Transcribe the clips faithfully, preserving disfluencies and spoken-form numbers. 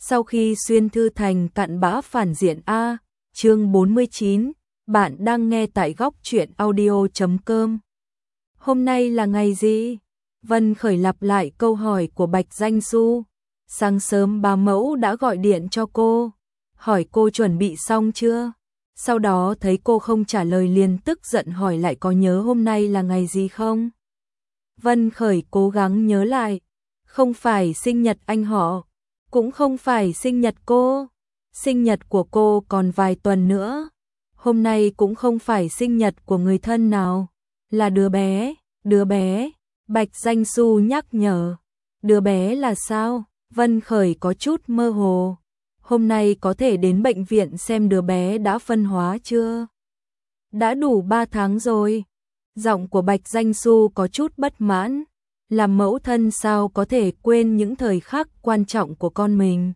Sau khi xuyên thư thành cặn bã phản diện A, chương bốn mươi chín, bạn đang nghe tại góc truyện audio chấm com. Hôm nay là ngày gì? Vân Khởi lặp lại câu hỏi của Bạch Danh Xu. Sáng sớm bà mẫu đã gọi điện cho cô, hỏi cô chuẩn bị xong chưa? Sau đó thấy cô không trả lời liền tức giận hỏi lại có nhớ hôm nay là ngày gì không? Vân Khởi cố gắng nhớ lại, không phải sinh nhật anh họ, cũng không phải sinh nhật cô, sinh nhật của cô còn vài tuần nữa. Hôm nay cũng không phải sinh nhật của người thân nào, là đứa bé, đứa bé, Bạch Danh Xu nhắc nhở. Đứa bé là sao? Vân Khởi có chút mơ hồ. Hôm nay có thể đến bệnh viện xem đứa bé đã phân hóa chưa? Đã đủ ba tháng rồi. Giọng của Bạch Danh Xu có chút bất mãn. Làm mẫu thân sao có thể quên những thời khắc quan trọng của con mình.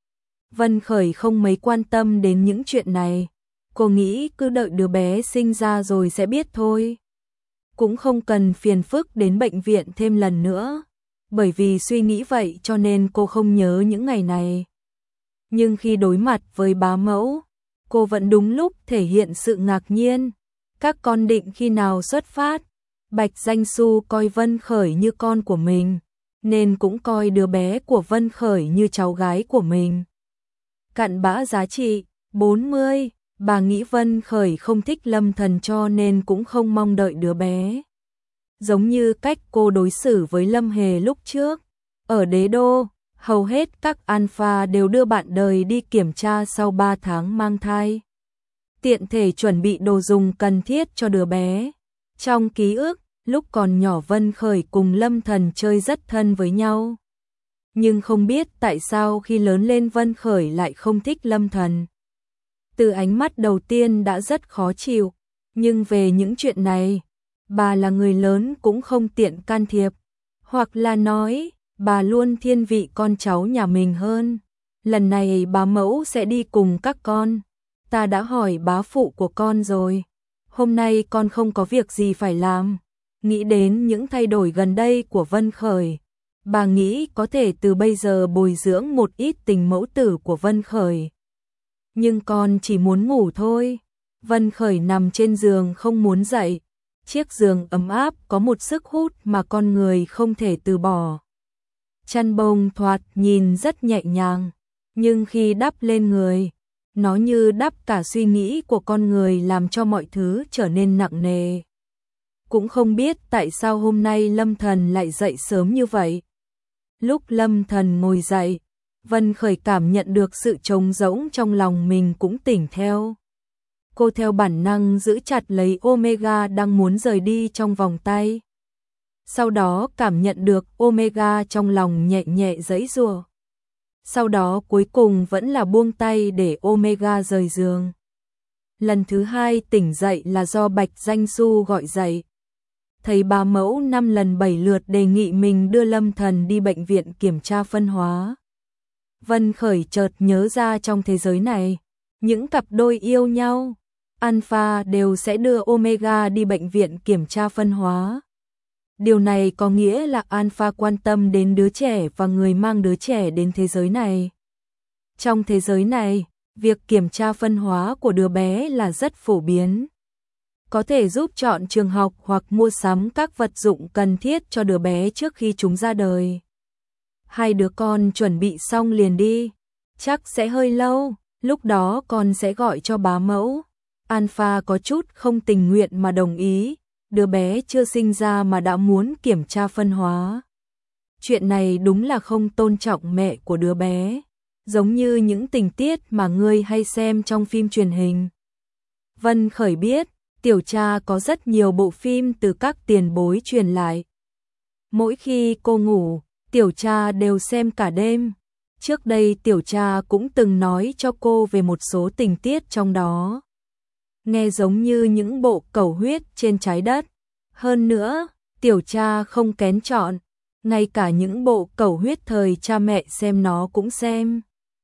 Vân Khởi không mấy quan tâm đến những chuyện này. Cô nghĩ cứ đợi đứa bé sinh ra rồi sẽ biết thôi. Cũng không cần phiền phức đến bệnh viện thêm lần nữa. Bởi vì suy nghĩ vậy cho nên cô không nhớ những ngày này. Nhưng khi đối mặt với bá mẫu, cô vẫn đúng lúc thể hiện sự ngạc nhiên. Các con định khi nào xuất phát? Bạch Danh Xu coi Vân Khởi như con của mình, nên cũng coi đứa bé của Vân Khởi như cháu gái của mình. Cặn bã giá trị, bốn mươi, bà nghĩ Vân Khởi không thích Lâm Thần cho nên cũng không mong đợi đứa bé. Giống như cách cô đối xử với Lâm Hề lúc trước. Ở Đế Đô, hầu hết các alpha đều đưa bạn đời đi kiểm tra sau ba tháng mang thai. Tiện thể chuẩn bị đồ dùng cần thiết cho đứa bé. Trong ký ức, lúc còn nhỏ Vân Khởi cùng Lâm Thần chơi rất thân với nhau. Nhưng không biết tại sao khi lớn lên Vân Khởi lại không thích Lâm Thần. Từ ánh mắt đầu tiên đã rất khó chịu, nhưng về những chuyện này, bà là người lớn cũng không tiện can thiệp. Hoặc là nói, bà luôn thiên vị con cháu nhà mình hơn. Lần này bá mẫu sẽ đi cùng các con. Ta đã hỏi bá phụ của con rồi. Hôm nay con không có việc gì phải làm. Nghĩ đến những thay đổi gần đây của Vân Khởi, bà nghĩ có thể từ bây giờ bồi dưỡng một ít tình mẫu tử của Vân Khởi. Nhưng con chỉ muốn ngủ thôi. Vân Khởi nằm trên giường không muốn dậy. Chiếc giường ấm áp có một sức hút mà con người không thể từ bỏ. Chăn bông thoạt nhìn rất nhẹ nhàng, nhưng khi đắp lên người, nó như đắp cả suy nghĩ của con người làm cho mọi thứ trở nên nặng nề. Cũng không biết tại sao hôm nay Lâm Thần lại dậy sớm như vậy. Lúc Lâm Thần ngồi dậy, Vân Khởi cảm nhận được sự trống rỗng trong lòng mình cũng tỉnh theo. Cô theo bản năng giữ chặt lấy Omega đang muốn rời đi trong vòng tay. Sau đó cảm nhận được Omega trong lòng nhẹ nhẹ giãy giụa. Sau đó cuối cùng vẫn là buông tay để Omega rời giường. Lần thứ hai tỉnh dậy là do Bạch Danh Xu gọi dậy. Thấy bà mẫu năm lần bảy lượt đề nghị mình đưa Lâm Thần đi bệnh viện kiểm tra phân hóa. Vân Khởi chợt nhớ ra trong thế giới này, những cặp đôi yêu nhau, alpha đều sẽ đưa Omega đi bệnh viện kiểm tra phân hóa. Điều này có nghĩa là alpha quan tâm đến đứa trẻ và người mang đứa trẻ đến thế giới này. Trong thế giới này, việc kiểm tra phân hóa của đứa bé là rất phổ biến. Có thể giúp chọn trường học hoặc mua sắm các vật dụng cần thiết cho đứa bé trước khi chúng ra đời. Hai đứa con chuẩn bị xong liền đi. Chắc sẽ hơi lâu, lúc đó con sẽ gọi cho bá mẫu. Alpha có chút không tình nguyện mà đồng ý. Đứa bé chưa sinh ra mà đã muốn kiểm tra phân hóa. Chuyện này đúng là không tôn trọng mẹ của đứa bé. Giống như những tình tiết mà ngươi hay xem trong phim truyền hình. Vân Khởi biết, Tiểu Cha có rất nhiều bộ phim từ các tiền bối truyền lại. Mỗi khi cô ngủ, Tiểu Cha đều xem cả đêm. Trước đây Tiểu Cha cũng từng nói cho cô về một số tình tiết trong đó. Nghe giống như những bộ cầu huyết trên trái đất. Hơn nữa, Tiểu Cha không kén chọn, ngay cả những bộ cầu huyết thời cha mẹ xem nó cũng xem.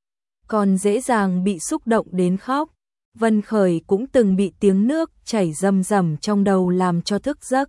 Còn dễ dàng bị xúc động đến khóc. Vân Khởi cũng từng bị tiếng nước chảy rầm rầm trong đầu làm cho thức giấc.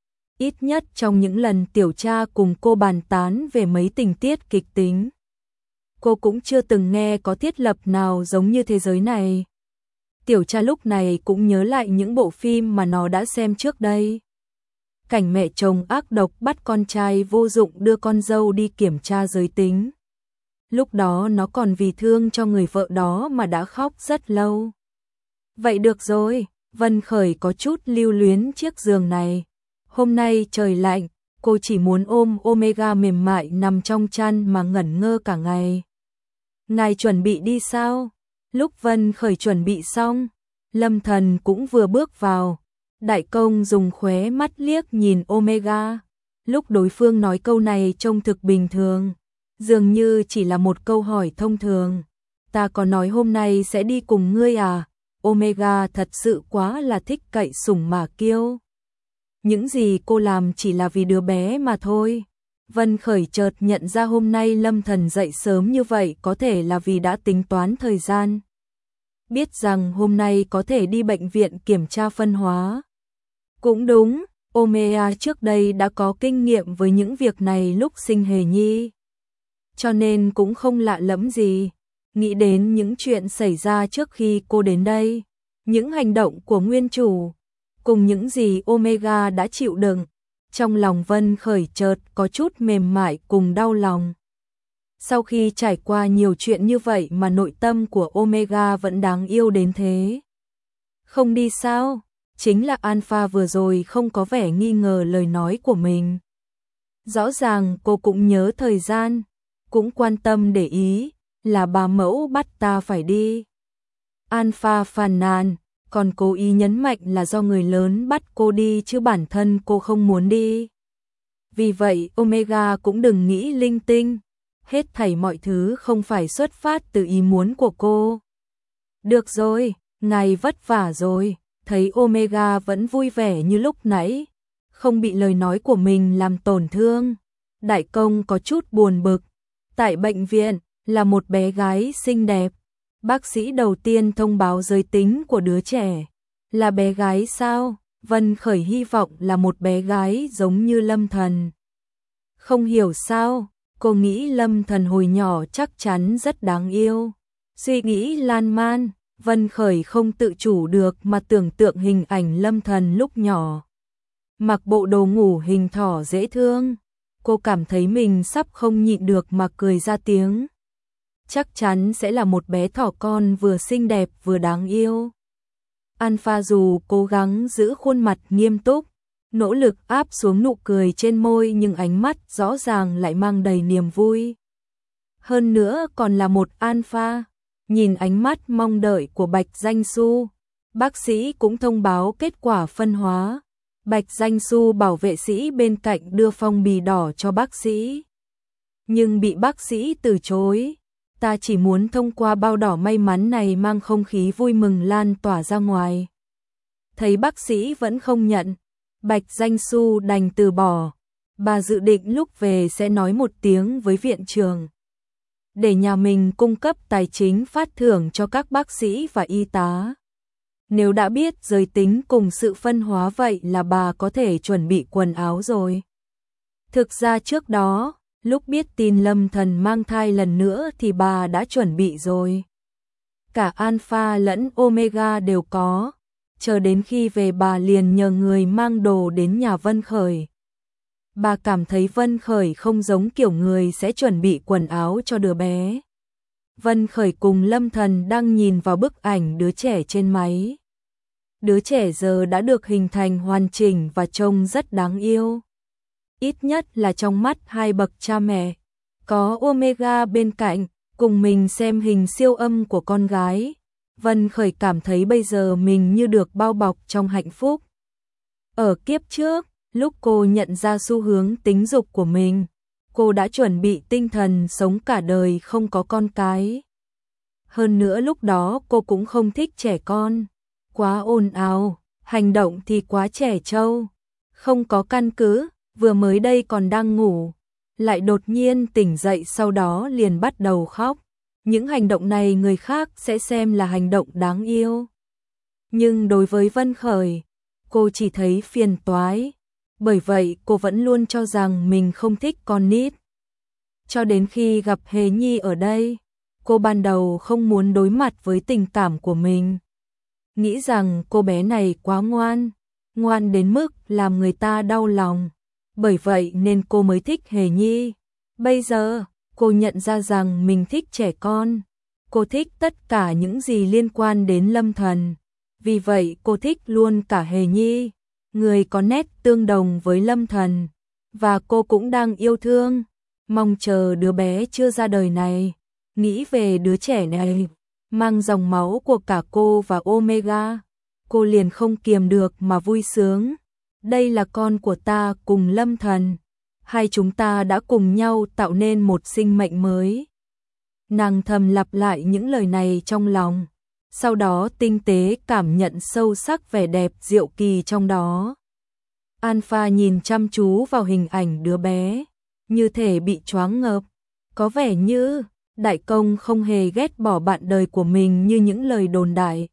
Ít nhất trong những lần Tiểu Cha cùng cô bàn tán về mấy tình tiết kịch tính. cô cũng chưa từng nghe có thiết lập nào giống như thế giới này. Tiểu Tra lúc này cũng nhớ lại những bộ phim mà nó đã xem trước đây. Cảnh mẹ chồng ác độc bắt con trai vô dụng đưa con dâu đi kiểm tra giới tính. Lúc đó nó còn vì thương cho người vợ đó mà đã khóc rất lâu. Vậy được rồi, Vân Khởi có chút lưu luyến chiếc giường này. Hôm nay trời lạnh, cô chỉ muốn ôm Omega mềm mại nằm trong chăn mà ngẩn ngơ cả ngày. Ngài chuẩn bị đi sao? Lúc Vân Khởi chuẩn bị xong, Lâm Thần cũng vừa bước vào. Đại công dùng khóe mắt liếc nhìn Omega. Lúc đối phương nói câu này trông thực bình thường, dường như chỉ là một câu hỏi thông thường. Ta có nói hôm nay sẽ đi cùng ngươi à? Omega thật sự quá là thích cậy sủng mà kiêu. Những gì cô làm chỉ là vì đứa bé mà thôi. Vân Khởi chợt nhận ra hôm nay Lâm Thần dậy sớm như vậy có thể là vì đã tính toán thời gian. Biết rằng hôm nay có thể đi bệnh viện kiểm tra phân hóa. Cũng đúng, Omega trước đây đã có kinh nghiệm với những việc này lúc sinh hề nhi. Cho nên cũng không lạ lẫm gì. Nghĩ đến những chuyện xảy ra trước khi cô đến đây, những hành động của nguyên chủ, cùng những gì Omega đã chịu đựng, trong lòng Vân Khởi chợt có chút mềm mại cùng đau lòng. Sau khi trải qua nhiều chuyện như vậy mà nội tâm của Omega vẫn đáng yêu đến thế. Không đi sao? Chính là Alpha vừa rồi không có vẻ nghi ngờ lời nói của mình. Rõ ràng cô cũng nhớ thời gian, cũng quan tâm để ý, là bà mẫu bắt ta phải đi. Alpha phàn nàn, còn cố ý nhấn mạnh là do người lớn bắt cô đi chứ bản thân cô không muốn đi. Vì vậy Omega cũng đừng nghĩ linh tinh, hết thảy mọi thứ không phải xuất phát từ ý muốn của cô. Được rồi, ngài vất vả rồi. Thấy Omega vẫn vui vẻ như lúc nãy, không bị lời nói của mình làm tổn thương. Đại công có chút buồn bực. Tại bệnh viện, là một bé gái xinh đẹp. Bác sĩ đầu tiên thông báo giới tính của đứa trẻ. Là bé gái sao? Vân Khởi hy vọng là một bé gái giống như Lâm Thần. Không hiểu sao, cô nghĩ Lâm Thần hồi nhỏ chắc chắn rất đáng yêu. Suy nghĩ lan man, Vân Khởi không tự chủ được mà tưởng tượng hình ảnh Lâm Thần lúc nhỏ. Mặc bộ đồ ngủ hình thỏ dễ thương, cô cảm thấy mình sắp không nhịn được mà cười ra tiếng. Chắc chắn sẽ là một bé thỏ con vừa xinh đẹp vừa đáng yêu. Alpha dù cố gắng giữ khuôn mặt nghiêm túc, nỗ lực áp xuống nụ cười trên môi nhưng ánh mắt rõ ràng lại mang đầy niềm vui. Hơn nữa còn là một Alpha. Nhìn ánh mắt mong đợi của Bạch Danh Xu, bác sĩ cũng thông báo kết quả phân hóa. Bạch Danh Xu bảo vệ sĩ bên cạnh đưa phong bì đỏ cho bác sĩ. Nhưng bị bác sĩ từ chối. Ta chỉ muốn thông qua bao đỏ may mắn này mang không khí vui mừng lan tỏa ra ngoài. Thấy bác sĩ vẫn không nhận, Bạch Danh Xu đành từ bỏ. Bà dự định lúc về sẽ nói một tiếng với viện trưởng, để nhà mình cung cấp tài chính phát thưởng cho các bác sĩ và y tá. Nếu đã biết giới tính cùng sự phân hóa vậy là bà có thể chuẩn bị quần áo rồi. Thực ra trước đó, lúc biết tin Lâm Thần mang thai lần nữa thì bà đã chuẩn bị rồi. Cả Alpha lẫn Omega đều có. Chờ đến khi về bà liền nhờ người mang đồ đến nhà Vân Khởi. Bà cảm thấy Vân Khởi không giống kiểu người sẽ chuẩn bị quần áo cho đứa bé. Vân Khởi cùng Lâm Thần đang nhìn vào bức ảnh đứa trẻ trên máy. Đứa trẻ giờ đã được hình thành hoàn chỉnh và trông rất đáng yêu. Ít nhất là trong mắt hai bậc cha mẹ. Có Omega bên cạnh, cùng mình xem hình siêu âm của con gái. Vân Khởi cảm thấy bây giờ mình như được bao bọc trong hạnh phúc. Ở kiếp trước, lúc cô nhận ra xu hướng tính dục của mình, cô đã chuẩn bị tinh thần sống cả đời không có con cái. Hơn nữa lúc đó cô cũng không thích trẻ con, quá ồn ào, hành động thì quá trẻ trâu, không có căn cứ, vừa mới đây còn đang ngủ, lại đột nhiên tỉnh dậy sau đó liền bắt đầu khóc. Những hành động này người khác sẽ xem là hành động đáng yêu. Nhưng đối với Vân Khởi, cô chỉ thấy phiền toái. Bởi vậy cô vẫn luôn cho rằng mình không thích con nít. Cho đến khi gặp Hề Nhi ở đây, cô ban đầu không muốn đối mặt với tình cảm của mình. Nghĩ rằng cô bé này quá ngoan, ngoan đến mức làm người ta đau lòng. Bởi vậy nên cô mới thích Hề Nhi. Bây giờ, cô nhận ra rằng mình thích trẻ con. Cô thích tất cả những gì liên quan đến Lâm Thần. Vì vậy cô thích luôn cả Hề Nhi, người có nét tương đồng với Lâm Thần. Và cô cũng đang yêu thương, mong chờ đứa bé chưa ra đời này. Nghĩ về đứa trẻ này, mang dòng máu của cả cô và Omega, cô liền không kiềm được mà vui sướng. Đây là con của ta cùng Lâm Thần, hai chúng ta đã cùng nhau tạo nên một sinh mệnh mới. Nàng thầm lặp lại những lời này trong lòng, sau đó tinh tế cảm nhận sâu sắc vẻ đẹp diệu kỳ trong đó. Alpha nhìn chăm chú vào hình ảnh đứa bé, như thể bị choáng ngợp. Có vẻ như Đại Công không hề ghét bỏ bạn đời của mình như những lời đồn đại.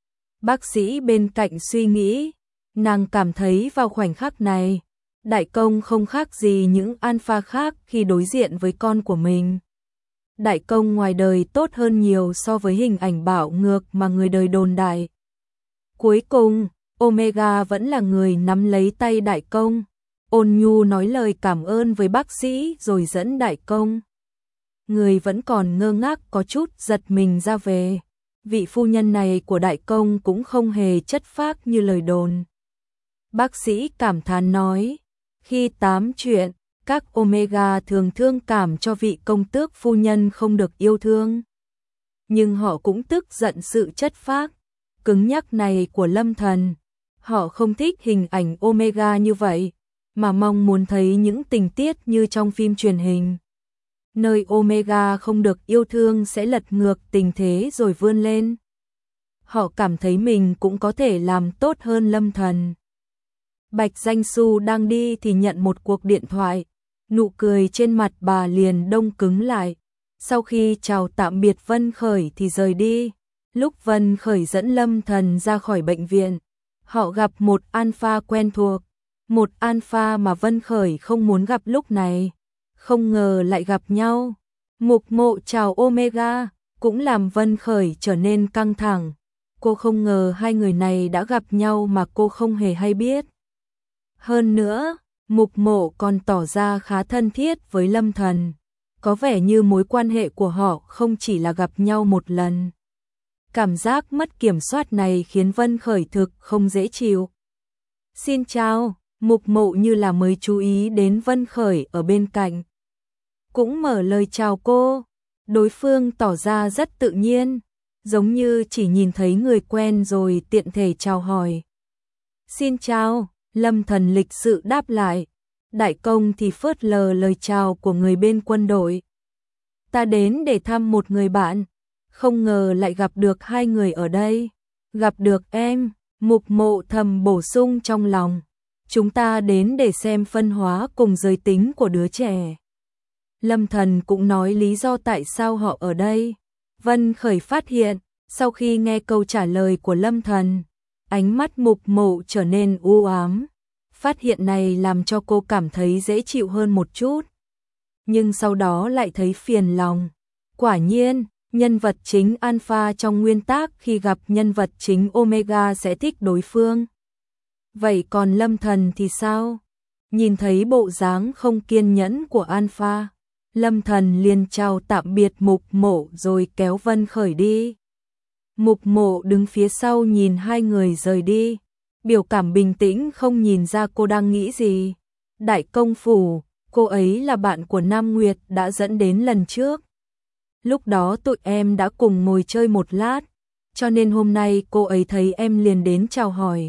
Bác sĩ bên cạnh suy nghĩ, nàng cảm thấy vào khoảnh khắc này, Đại Công không khác gì những Alpha khác khi đối diện với con của mình. Đại Công ngoài đời tốt hơn nhiều so với hình ảnh bạo ngược mà người đời đồn đại. Cuối cùng, Omega vẫn là người nắm lấy tay Đại Công, ôn nhu nói lời cảm ơn với bác sĩ rồi dẫn Đại Công. Người vẫn còn ngơ ngác có chút giật mình ra về. Vị phu nhân này của Đại Công cũng không hề chất phác như lời đồn. Bác sĩ cảm thán nói, khi tám chuyện, các Omega thường thương cảm cho vị công tước phu nhân không được yêu thương. Nhưng họ cũng tức giận sự chất phác, cứng nhắc này của Lâm Thần. Họ không thích hình ảnh Omega như vậy, mà mong muốn thấy những tình tiết như trong phim truyền hình. Nơi Omega không được yêu thương sẽ lật ngược tình thế rồi vươn lên. Họ cảm thấy mình cũng có thể làm tốt hơn Lâm Thần. Bạch Danh Xu đang đi thì nhận một cuộc điện thoại. Nụ cười trên mặt bà liền đông cứng lại. Sau khi chào tạm biệt Vân Khởi thì rời đi. Lúc Vân Khởi dẫn Lâm Thần ra khỏi bệnh viện, họ gặp một Alpha quen thuộc. Một Alpha mà Vân Khởi không muốn gặp lúc này. Không ngờ lại gặp nhau. Mục Mộ chào Omega, cũng làm Vân Khởi trở nên căng thẳng. Cô không ngờ hai người này đã gặp nhau mà cô không hề hay biết. Hơn nữa, Mục Mộ còn tỏ ra khá thân thiết với Lâm Thần. Có vẻ như mối quan hệ của họ không chỉ là gặp nhau một lần. Cảm giác mất kiểm soát này khiến Vân Khởi thực không dễ chịu. Xin chào, Mục Mộ như là mới chú ý đến Vân Khởi ở bên cạnh. Cũng mở lời chào cô, đối phương tỏ ra rất tự nhiên, giống như chỉ nhìn thấy người quen rồi tiện thể chào hỏi. Xin chào, Lâm Thần lịch sự đáp lại. Đại Công thì phớt lờ lời chào của người bên quân đội. Ta đến để thăm một người bạn, không ngờ lại gặp được hai người ở đây. Gặp được em, Mục Mộ thầm bổ sung trong lòng. Chúng ta đến để xem phân hóa cùng giới tính của đứa trẻ. Lâm Thần cũng nói lý do tại sao họ ở đây. Vân Khởi phát hiện, sau khi nghe câu trả lời của Lâm Thần, ánh mắt Mục Mộ trở nên u ám. Phát hiện này làm cho cô cảm thấy dễ chịu hơn một chút. Nhưng sau đó lại thấy phiền lòng. Quả nhiên, nhân vật chính Alpha trong nguyên tác khi gặp nhân vật chính Omega sẽ thích đối phương. Vậy còn Lâm Thần thì sao? Nhìn thấy bộ dáng không kiên nhẫn của Alpha, Lâm Thần liền chào tạm biệt Mục Mộ rồi kéo Vân Khởi đi. Mục Mộ đứng phía sau nhìn hai người rời đi, biểu cảm bình tĩnh không nhìn ra cô đang nghĩ gì. Đại Công phủ, cô ấy là bạn của Nam Nguyệt đã dẫn đến lần trước. Lúc đó tụi em đã cùng ngồi chơi một lát, cho nên hôm nay cô ấy thấy em liền đến chào hỏi.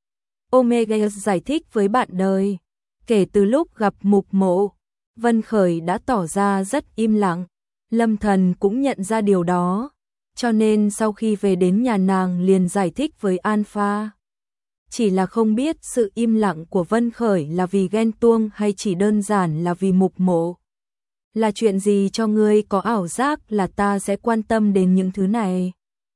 Omega giải thích với bạn đời. Kể từ lúc gặp Mục Mộ, Vân Khởi đã tỏ ra rất im lặng. Lâm Thần cũng nhận ra điều đó, cho nên sau khi về đến nhà nàng liền giải thích với Alpha. Chỉ là không biết sự im lặng của Vân Khởi là vì ghen tuông hay chỉ đơn giản là vì Mục Mộ. Là chuyện gì cho ngươi có ảo giác là ta sẽ quan tâm đến những thứ này?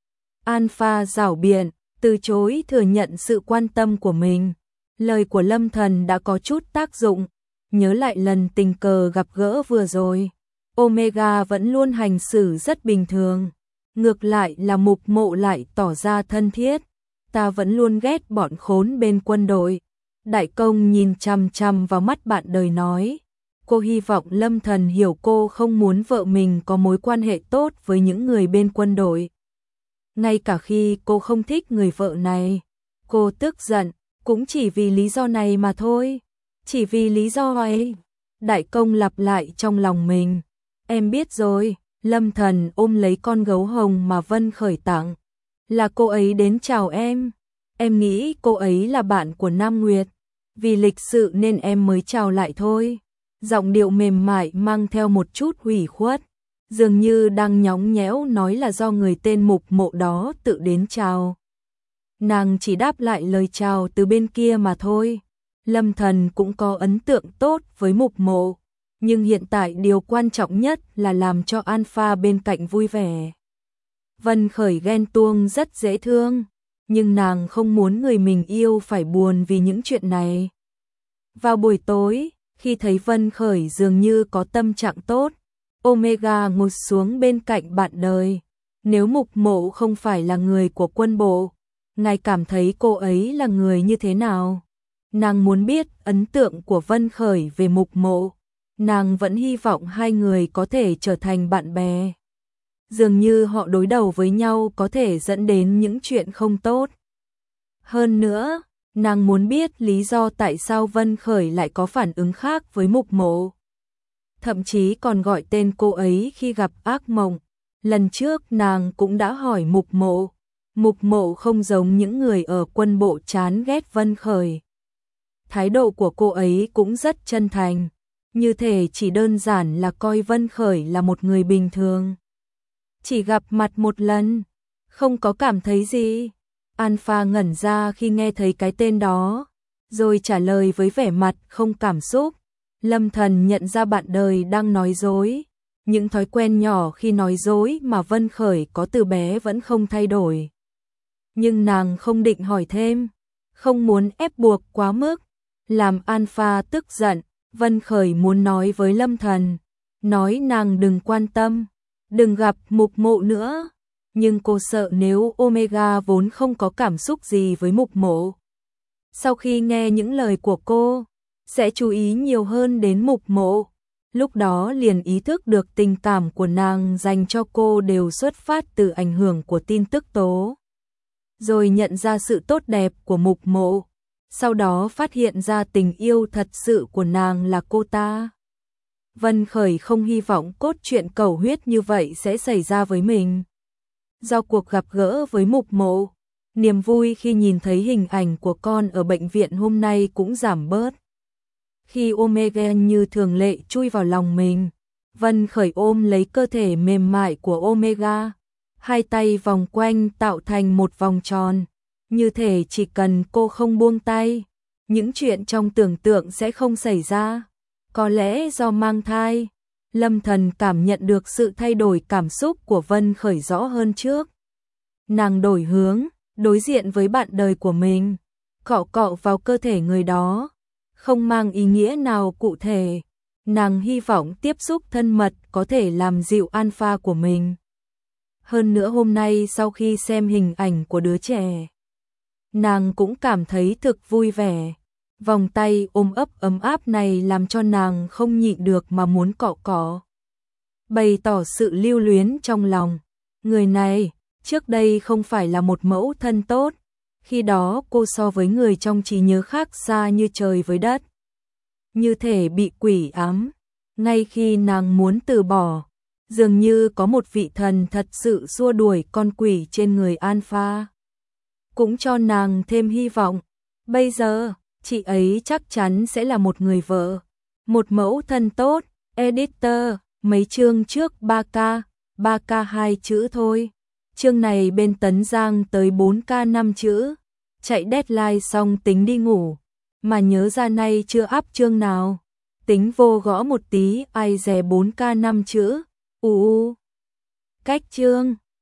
Alpha giảo biện, từ chối thừa nhận sự quan tâm của mình. Lời của Lâm Thần đã có chút tác dụng, nhớ lại lần tình cờ gặp gỡ vừa rồi. Omega vẫn luôn hành xử rất bình thường. Ngược lại là Mục Mộ lại tỏ ra thân thiết. Ta vẫn luôn ghét bọn khốn bên quân đội. Đại công nhìn chằm chằm vào mắt bạn đời nói. Cô hy vọng Lâm Thần hiểu cô không muốn vợ mình có mối quan hệ tốt với những người bên quân đội. Ngay cả khi cô không thích người vợ này, cô tức giận, cũng chỉ vì lý do này mà thôi. Chỉ vì lý do ấy. Đại công lặp lại trong lòng mình. Em biết rồi. Lâm Thần ôm lấy con gấu hồng mà Vân Khởi tặng. Là cô ấy đến chào em. Em nghĩ cô ấy là bạn của Nam Nguyệt. Vì lịch sự nên em mới chào lại thôi. Giọng điệu mềm mại mang theo một chút hủy khuất. Dường như đang nhõng nhẽo nói là do người tên Mục Mộ đó tự đến chào. Nàng chỉ đáp lại lời chào từ bên kia mà thôi. Lâm Thần cũng có ấn tượng tốt với Mục Mộ. Nhưng hiện tại điều quan trọng nhất là làm cho Alpha bên cạnh vui vẻ. Vân Khởi ghen tuông rất dễ thương. Nhưng nàng không muốn người mình yêu phải buồn vì những chuyện này. Vào buổi tối, khi thấy Vân Khởi dường như có tâm trạng tốt, Omega ngồi xuống bên cạnh bạn đời. Nếu Mục Mộ không phải là người của quân bộ, ngài cảm thấy cô ấy là người như thế nào? Nàng muốn biết ấn tượng của Vân Khởi về Mục Mộ. Nàng vẫn hy vọng hai người có thể trở thành bạn bè. Dường như họ đối đầu với nhau có thể dẫn đến những chuyện không tốt. Hơn nữa, nàng muốn biết lý do tại sao Vân Khởi lại có phản ứng khác với Mục Mộ. Thậm chí còn gọi tên cô ấy khi gặp ác mộng. Lần trước nàng cũng đã hỏi Mục Mộ. Mục Mộ không giống những người ở quân bộ chán ghét Vân Khởi. Thái độ của cô ấy cũng rất chân thành. Như thể chỉ đơn giản là coi Vân Khởi là một người bình thường. Chỉ gặp mặt một lần, không có cảm thấy gì. Alpha ngẩn ra khi nghe thấy cái tên đó, rồi trả lời với vẻ mặt không cảm xúc. Lâm Thần nhận ra bạn đời đang nói dối. Những thói quen nhỏ khi nói dối mà Vân Khởi có từ bé vẫn không thay đổi. Nhưng nàng không định hỏi thêm, không muốn ép buộc quá mức, làm Alpha tức giận. Vân Khởi muốn nói với Lâm Thần, nói nàng đừng quan tâm, đừng gặp Mục Mộ nữa. Nhưng cô sợ nếu Omega vốn không có cảm xúc gì với Mục Mộ, sau khi nghe những lời của cô, sẽ chú ý nhiều hơn đến Mục Mộ. Lúc đó liền ý thức được tình cảm của nàng dành cho cô đều xuất phát từ ảnh hưởng của tin tức tố. Rồi nhận ra sự tốt đẹp của Mục Mộ. Sau đó phát hiện ra tình yêu thật sự của nàng là cô ta. Vân Khởi không hy vọng cốt truyện cầu huyết như vậy sẽ xảy ra với mình. Do cuộc gặp gỡ với Mục Mộ, niềm vui khi nhìn thấy hình ảnh của con ở bệnh viện hôm nay cũng giảm bớt. Khi Omega như thường lệ chui vào lòng mình, Vân Khởi ôm lấy cơ thể mềm mại của Omega, hai tay vòng quanh tạo thành một vòng tròn. Như thể chỉ cần cô không buông tay, những chuyện trong tưởng tượng sẽ không xảy ra. Có lẽ do mang thai, Lâm Thần cảm nhận được sự thay đổi cảm xúc của Vân Khởi rõ hơn trước. Nàng đổi hướng, đối diện với bạn đời của mình, cọ cọ vào cơ thể người đó, không mang ý nghĩa nào cụ thể. Nàng hy vọng tiếp xúc thân mật có thể làm dịu Alpha của mình. Hơn nữa hôm nay sau khi xem hình ảnh của đứa trẻ, nàng cũng cảm thấy thực vui vẻ. Vòng tay ôm ấp ấm áp này làm cho nàng không nhịn được mà muốn cọ cọ. Bày tỏ sự lưu luyến trong lòng. Người này, trước đây không phải là một mẫu thân tốt. Khi đó cô so với người trong trí nhớ khác xa như trời với đất. Như thể bị quỷ ám. Ngay khi nàng muốn từ bỏ, dường như có một vị thần thật sự xua đuổi con quỷ trên người Alpha. Cũng cho nàng thêm hy vọng. Bây giờ, chị ấy chắc chắn sẽ là một người vợ, một mẫu thân tốt. Editor, mấy chương trước ba ca, ba ca hai chữ thôi. Chương này bên Tấn Giang tới bốn ca năm chữ. Chạy deadline xong tính đi ngủ, mà nhớ ra nay chưa up chương nào. Tính vô gõ một tí ai dè bốn ca năm chữ. U u. Cách chương.